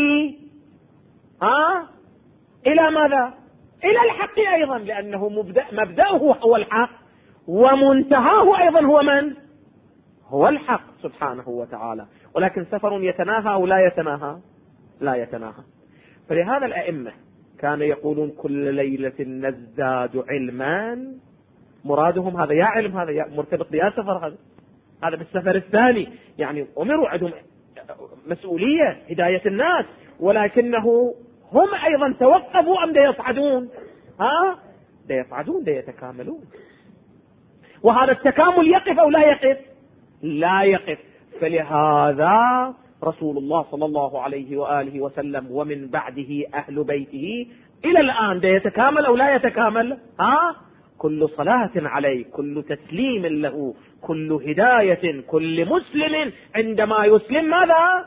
Speaker 1: إلى ماذا؟ إلى الحق أيضا، لأنه مبدأه هو الحق ومنتهاه أيضا هو من؟ هو الحق سبحانه وتعالى. ولكن سفر يتناهى أو لا يتناهى؟ لا يتناهى. فلهذا الأئمة كانوا يقولون كل ليلة نزداد علما، مرادهم هذا يا علم، هذا يا مرتبط بيا سفر، هذا بالسفر الثاني. يعني أمروا عندهم مسؤولية هداية الناس، ولكنه هم أيضا توقفوا أم يصعدون؟ يصعدون، يتكاملون. وهذا التكامل يقف أو لا يقف؟ لا يقف. فلهذا رسول الله صلى الله عليه وآله وسلم ومن بعده أهل بيته إلى الآن يتكامل أو لا يتكامل؟ كل صلاة عليه، كل تسليم له، كل هداية، كل مسلم عندما يسلم ماذا؟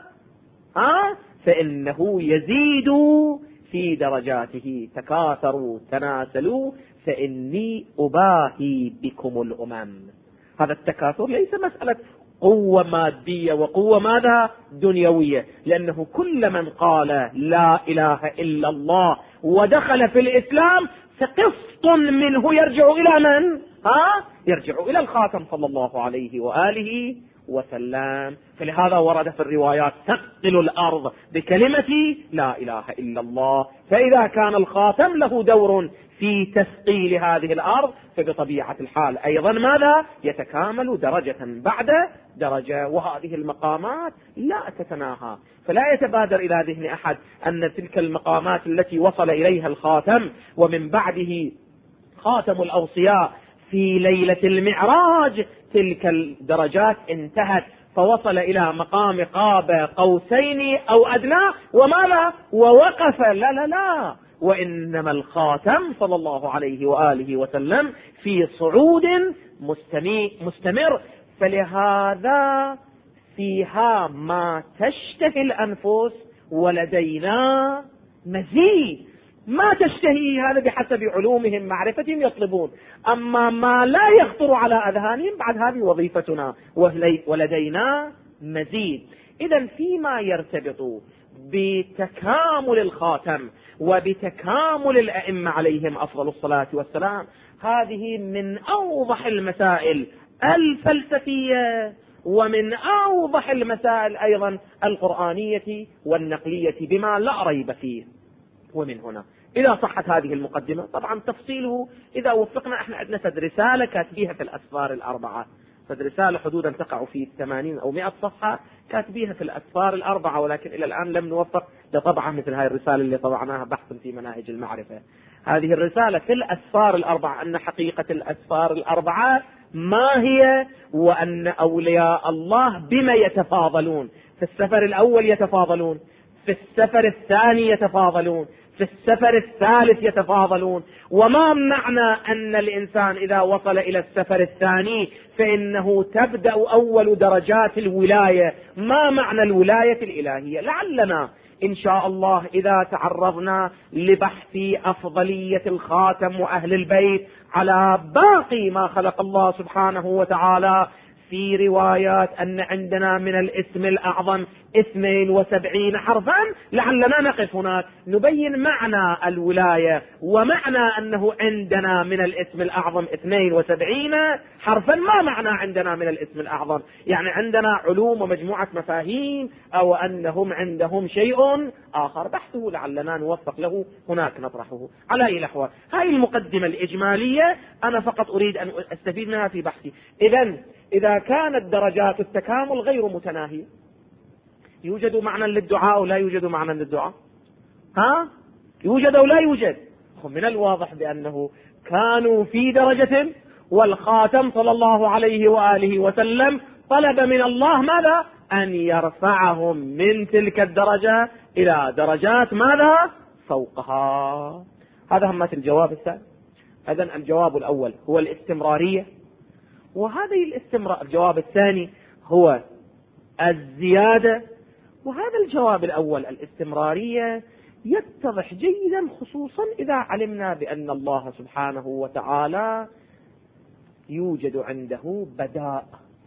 Speaker 1: فإنه يزيد في درجاته. تكاثروا تناسلوا فإني أباهي بكم الأمم. هذا التكاثر ليس مسألة قوة مادية وقوة ماذا؟ دنيوية، لأنه كل من قال لا إله إلا الله ودخل في الإسلام فقسط منه يرجع إلى من؟ يرجع إلى الخاتم صلى الله عليه وآله وسلم. فلهذا ورد في الروايات تثقل الأرض بكلمة لا إله إلا الله. فإذا كان الخاتم له دور في تثقيل هذه الأرض، فبطبيعة الحال أيضا ماذا؟ يتكامل درجة بعد درجة. وهذه المقامات لا تتناهى، فلا يتبادر إلى ذهن أحد أن تلك المقامات التي وصل إليها الخاتم ومن بعده خاتم الأوصياء في ليلة المعراج، تلك الدرجات انتهت فوصل إلى مقام قاب قوسين أو أدنى وماذا؟ ووقف. لا لا لا، وإنما الخاتم صلى الله عليه وآله وسلم في صعود مستمر. فلهذا فيها ما تشتهي الأنفس ولدينا مزيد. ما تشتهي هذا بحسب علومهم معرفتهم يطلبون، أما ما لا يخطر على أذهانهم بعد هذه وظيفتنا ولدينا مزيد. إذن فيما يرتبط بتكامل الخاتم وبتكامل الأئمة عليهم أفضل الصلاة والسلام، هذه من أوضح المسائل الفلسفية ومن أوضح المسائل أيضا القرآنية والنقلية بما لا ريب فيه. ومن هنا إذا صحت هذه المقدمة، طبعا تفصيله إذا وفقنا، احنا عندنا رسالة كاتبيها في الأسفار الأربعة، رسالة حدودا تقع في 80 أو 100 صفحة كاتبيها في الأسفار الأربعة، ولكن إلى الآن لم نوفق لطبعة مثل هذه الرسالة اللي طبعناها بحثا في مناهج المعرفة. هذه الرسالة في الأسفار الأربعة أن حقيقة الأسفار الأربعة ما هي، وأن أولياء الله بما يتفاضلون. في السفر الأول يتفاضلون، في السفر الثاني يتفاضلون، في السفر الثالث يتفاضلون. وما معنى أن الإنسان إذا وصل إلى السفر الثاني فإنه تبدأ أول درجات الولاية؟ ما معنى الولاية الإلهية؟ لعلنا إن شاء الله إذا تعرضنا لبحث أفضلية الخاتم وأهل البيت على باقي ما خلق الله سبحانه وتعالى في روايات أن عندنا من الاسم الأعظم 72 حرفا، لعلنا نقف هناك نبين معنى الولاية ومعنى أنه عندنا من الاسم الأعظم 72 حرفا. ما معنى عندنا من الاسم الأعظم؟ يعني عندنا علوم ومجموعة مفاهيم، أو أنهم عندهم شيء آخر؟ بحثه لعلنا نوفق له هناك نطرحه. على أي الأحوال هاي المقدمة الإجمالية أنا فقط أريد أن أستفيد منها في بحثي. إذا كانت درجات التكامل غير متناهية، يوجد معنى للدعاء أو لا يوجد معنى للدعاء؟ يوجد أو لا يوجد؟ من الواضح بأنه كانوا في درجة والخاتم صلى الله عليه وآله وسلم طلب من الله ماذا؟ أن يرفعهم من تلك الدرجة إلى درجات ماذا؟ فوقها. هذا همات الجواب الثاني. إذن الجواب الأول هو الاستمرارية، وهذه الجواب الثاني هو الزيادة. وهذا الجواب الأول الاستمرارية يتضح جيدا خصوصا إذا علمنا بأن الله سبحانه وتعالى يوجد عنده بداء.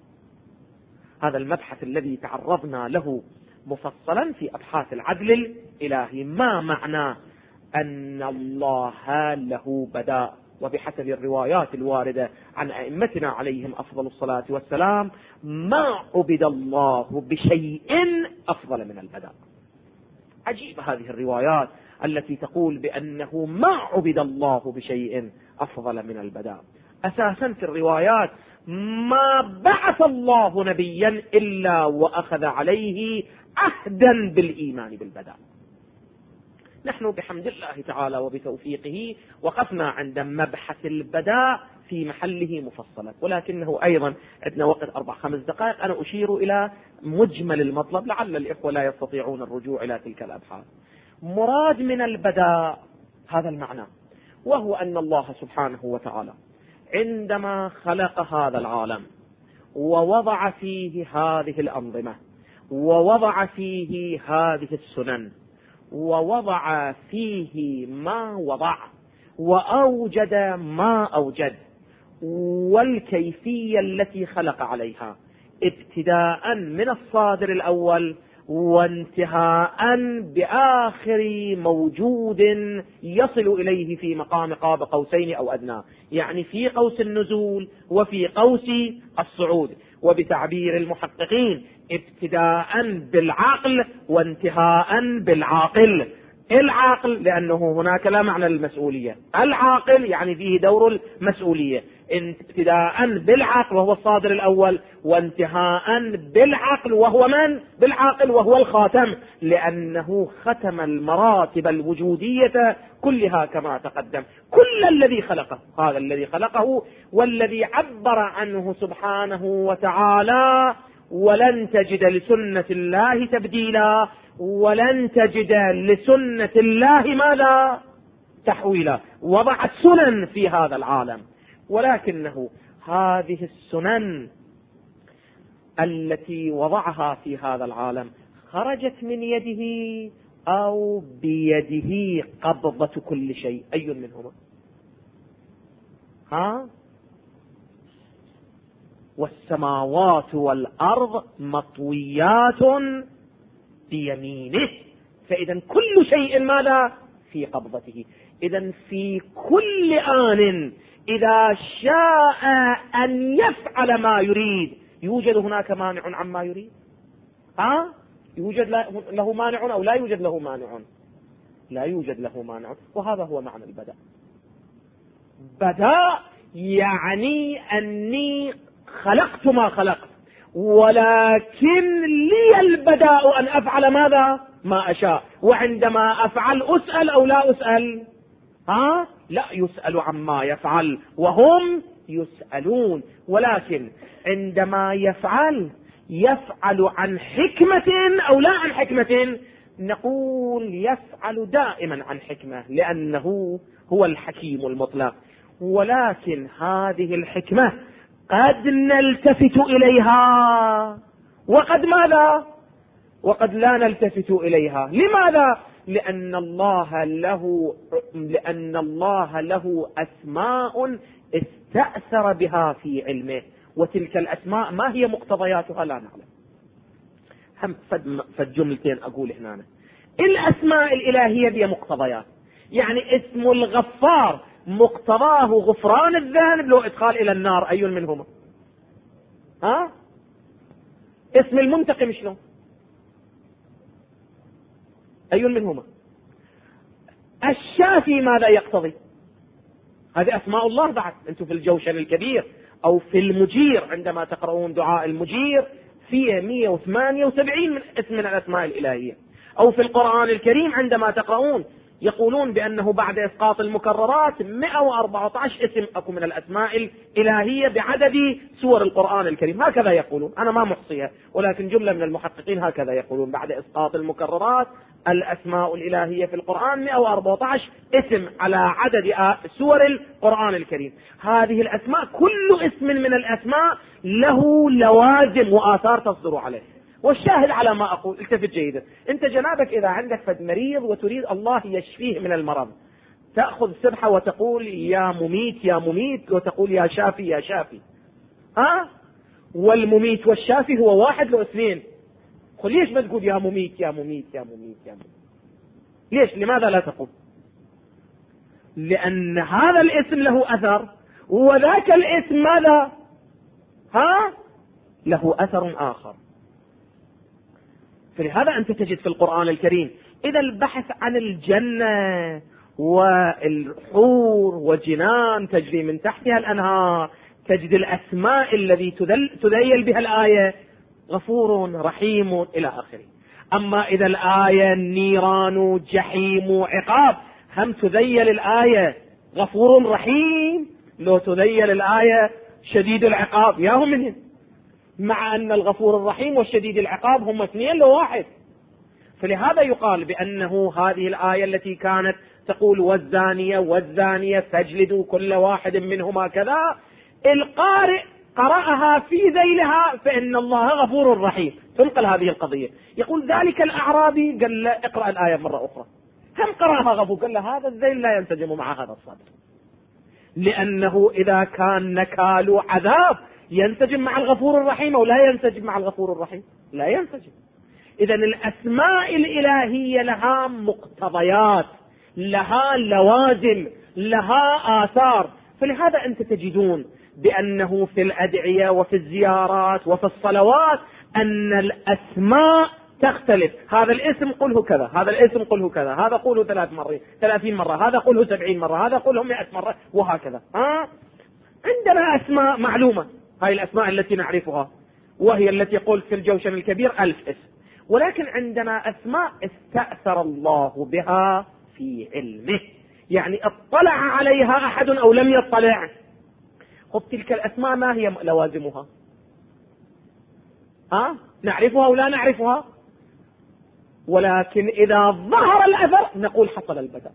Speaker 1: هذا المبحث الذي تعرضنا له مفصلا في أبحاث العدل الإلهي. ما معنى أن الله له بداء؟ وبحسب الروايات الواردة عن أئمتنا عليهم أفضل الصلاة والسلام ما عبد الله بشيء أفضل من البداء. عجيب هذه الروايات التي تقول بأنه ما عبد الله بشيء أفضل من البداء. أساسا في الروايات ما بعث الله نبيا إلا وأخذ عليه عهدا بالإيمان بالبداء. نحن بحمد الله تعالى وبتوفيقه وقفنا عند مبحث البداء في محله مفصلا، ولكنه أيضا عندنا وقت 4-5 دقائق أنا أشير إلى مجمل المطلب لعل الإخوة لا يستطيعون الرجوع إلى تلك الأبحاث. مراد من البداء هذا المعنى، وهو أن الله سبحانه وتعالى عندما خلق هذا العالم ووضع فيه هذه الأنظمة ووضع فيه هذه السنن ووضع فيه ما وضع وأوجد ما أوجد والكيفية التي خلق عليها ابتداء من الصادر الأول وانتهاء بآخر موجود يصل إليه في مقام قاب قوسين أو أدنى، يعني في قوس النزول وفي قوس الصعود. وبتعبير المحققين ابتداء بالعقل وانتهاء بالعاقل. العاقل لأنه هناك لا معنى للمسؤولية، العاقل يعني فيه دور المسؤولية. ابتداء بالعقل وهو الصادر الأول، وانتهاء بالعقل وهو من؟ بالعاقل وهو الخاتم، لأنه ختم المراتب الوجودية كلها كما تقدم. كل الذي خلقه هذا الذي خلقه والذي عبر عنه سبحانه وتعالى ولن تجد لسنة الله تبديلا ولن تجد لسنة الله ماذا؟ تحويلا. وضعت سنن في هذا العالم، ولكنه هذه السنن التي وضعها في هذا العالم خرجت من يده أو بيده قبضة كل شيء. أي منهما؟ والسماوات والأرض مطويات بيمينه. فإذا كل شيء ماذا؟ في قبضته. إذا في كل آن إذا شاء أن يفعل ما يريد يوجد هناك مانع عما يريد؟ يوجد له مانع أو لا يوجد له مانع؟ لا يوجد له مانع. وهذا هو معنى البداء. بداء يعني أني خلقت ما خلقت، ولكن لي البداء أن أفعل ماذا؟ ما أشاء. وعندما أفعل أسأل أو لا أسأل؟ لا يسأل عما يفعل وهم يسألون. ولكن عندما يفعل عن حكمة أو لا عن حكمة؟ نقول يفعل دائما عن حكمة لأنه هو الحكيم المطلق. ولكن هذه الحكمة قد نلتفت إليها وقد ماذا؟ وقد لا نلتفت إليها. لماذا؟ لأن الله له أسماء استأثر بها في علمه، وتلك الأسماء ما هي مقتضياتها لا نعلم. هم فد جملتين أقول هنا. الأسماء الإلهية هي مقتضيات، يعني اسم الغفار مقتضاه غفران الذنب لو إدخال إلى النار. أي منهما؟ اسم المنتقم شنو؟ أي منهما؟ الشافي ماذا يقتضي؟ هذه أسماء الله. بعد أنتم في الجوشن الكبير أو في المجير عندما تقرؤون دعاء المجير فيه 178 اسم من الأسماء الإلهية، أو في القرآن الكريم عندما تقرؤون يقولون بأنه بعد إسقاط المكررات 114 اسم أكو من الأسماء الإلهية بعدد سور القرآن الكريم، هكذا يقولون، أنا ما محصيها، ولكن جملة من المحققين هكذا يقولون بعد إسقاط المكررات الأسماء الإلهية في القرآن 114 اسم على عدد سور القرآن الكريم. هذه الأسماء كل اسم من الأسماء له لوازم وآثار تصدر عليه. والشاهد على ما أقول، التفت جيدا، أنت جنابك إذا عندك فد مريض وتريد الله يشفيه من المرض، تأخذ سبحة وتقول يا مميت يا مميت، وتقول يا شافي يا شافي، والمميت والشافي هو واحد لو اثنين، ليش ما تقول يا مميت يا مميت يا مميت يا مميت؟ ليش؟ لماذا لا تقول؟ لأن هذا الاسم له أثر، وذاك الاسم ماذا؟ له أثر آخر. فلهذا أنت تجد في القرآن الكريم إذا البحث عن الجنة والحور وجنان تجري من تحتها الأنهار، تجد الأسماء الذي تذيل بها الآية غفور رحيم إلى آخره. أما إذا الآية نيران جحيم عقاب، هم تذيل الآية غفور رحيم، لو تذيل الآية شديد العقاب، ياهم منهم، مع أن الغفور الرحيم والشديد العقاب هم اثنين لو واحد. فلهذا يقال بأنه هذه الآية التي كانت تقول والزانية والزانية فاجلدوا كل واحد منهما كذا، القارئ قرأها في ذيلها فإن الله غفور رحيم، تنقل هذه القضية. يقول ذلك الأعرابي قال له اقرأ الآية مرة أخرى، هم قرأها غفور، قال له هذا الذيل لا ينسجم مع هذا الصدر، لأنه إذا كان نكال عذاب ينسجم مع الغفور الرحيم أو لا ينسجم مع الغفور الرحيم؟ لا ينسجم. إذن الأسماء الإلهية لها مقتضيات، لها لوازم، لها آثار. فلهذا أنت تجدون بأنه في الأدعية وفي الزيارات وفي الصلوات أن الأسماء تختلف، هذا الاسم قله كذا، هذا الاسم قله كذا، هذا قوله 30 مرة، هذا قوله 70 مرة، هذا قوله 100 مرة، وهكذا. عندنا أسماء معلومة، هاي الأسماء التي نعرفها، وهي التي قلت في الجوشن الكبير 1000 اسم. ولكن عندنا أسماء استأثر الله بها في علمه، يعني اطلع عليها أحد أو لم يطلع. تلك الأسماء ما هي لوازمها؟ نعرفها ولا نعرفها؟ ولكن إذا ظهر الأثر نقول حصل البدء،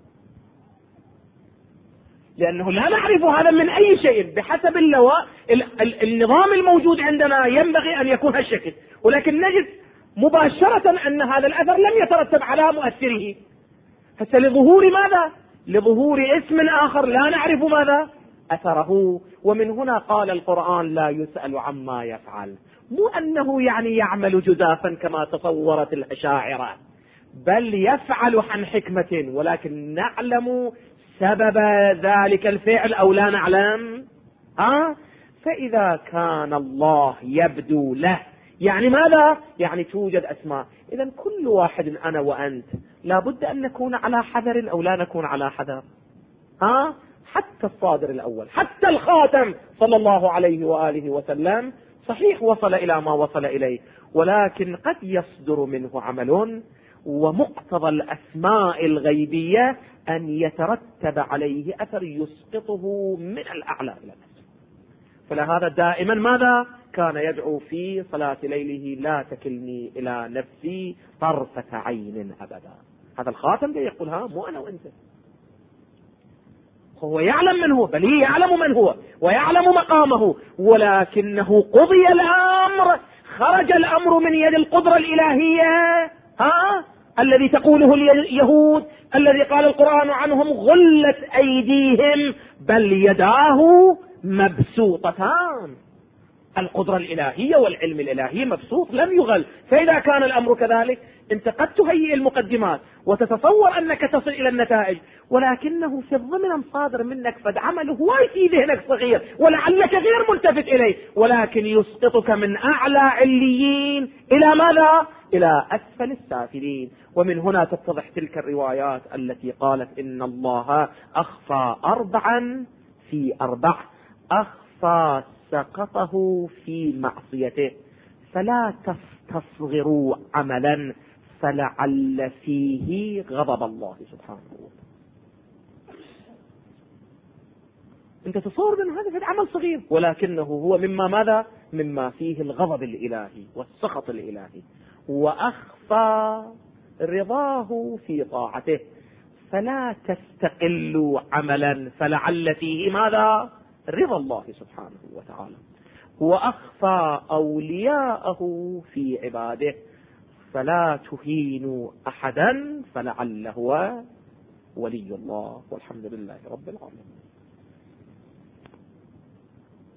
Speaker 1: لأنه لا نعرف هذا من أي شيء بحسب النظام الموجود عندنا ينبغي أن يكون هالشكل، ولكن نجد مباشرة أن هذا الأثر لم يترتب على مؤثره. لظهور ماذا؟ لظهور اسم آخر لا نعرف ماذا؟ أثره. ومن هنا قال القرآن لا يسأل عما يفعل، مو أنه يعني يعمل جزافا كما تصورت الأشاعرة، بل يفعل عن حكمة، ولكن نعلم سبب ذلك الفعل أو لا نعلم. فإذا كان الله يبدو له، يعني ماذا؟ يعني توجد أسماء. إذن كل واحد أنا وأنت لابد أن نكون على حذر أو لا نكون على حذر. حتى الصادر الأول، حتى الخاتم صلى الله عليه وآله وسلم، صحيح وصل إلى ما وصل إليه، ولكن قد يصدر منه عمل، ومقتضى الأسماء الغيبية أن يترتب عليه أثر يسقطه من الأعلى إلى الأسفل. فلهذا دائما ماذا كان يدعو في صلاة ليله؟ لا تكلني إلى نفسي طرفة عين أبدا. هذا الخاتم ده يقولها، مو أنا وأنت. هو يعلم من هو، بل هي يعلم من هو ويعلم مقامه، ولكنه قضي الأمر، خرج الأمر من يد القدرة الإلهية الذي تقوله اليهود، الذي قال القرآن عنهم غلت أيديهم بل يداه مبسوطتان. القدرة الإلهية والعلم الإلهي مبسوط لم يغل. فإذا كان الأمر كذلك أنت قد تهيئ المقدمات وتتصور أنك تصل إلى النتائج، ولكنه في الضمن صادر منك فد عمل هو في ذهنك صغير ولعلك غير ملتفت إليه، ولكن يسقطك من أعلى عليين إلى ماذا؟ إلى أسفل السافلين. ومن هنا تتضح تلك الروايات التي قالت إن الله أخفى 4 في 4، أخفى سقطه في معصيته، فلا تستصغروا عملا فلعل فيه غضب الله سبحانه وتعالى. انت تصور من هذا في عمل صغير، ولكنه هو ماذا؟ مما فيه الغضب الإلهي والسخط الإلهي، وأخفى رضاه في طاعته. فلا تستقلوا عملا فلعل فيه ماذا؟ رضا الله سبحانه وتعالى. وأخفى أولياءه في عباده، فلا تهينوا أحدا فلعل هو ولي الله. والحمد لله رب العالمين.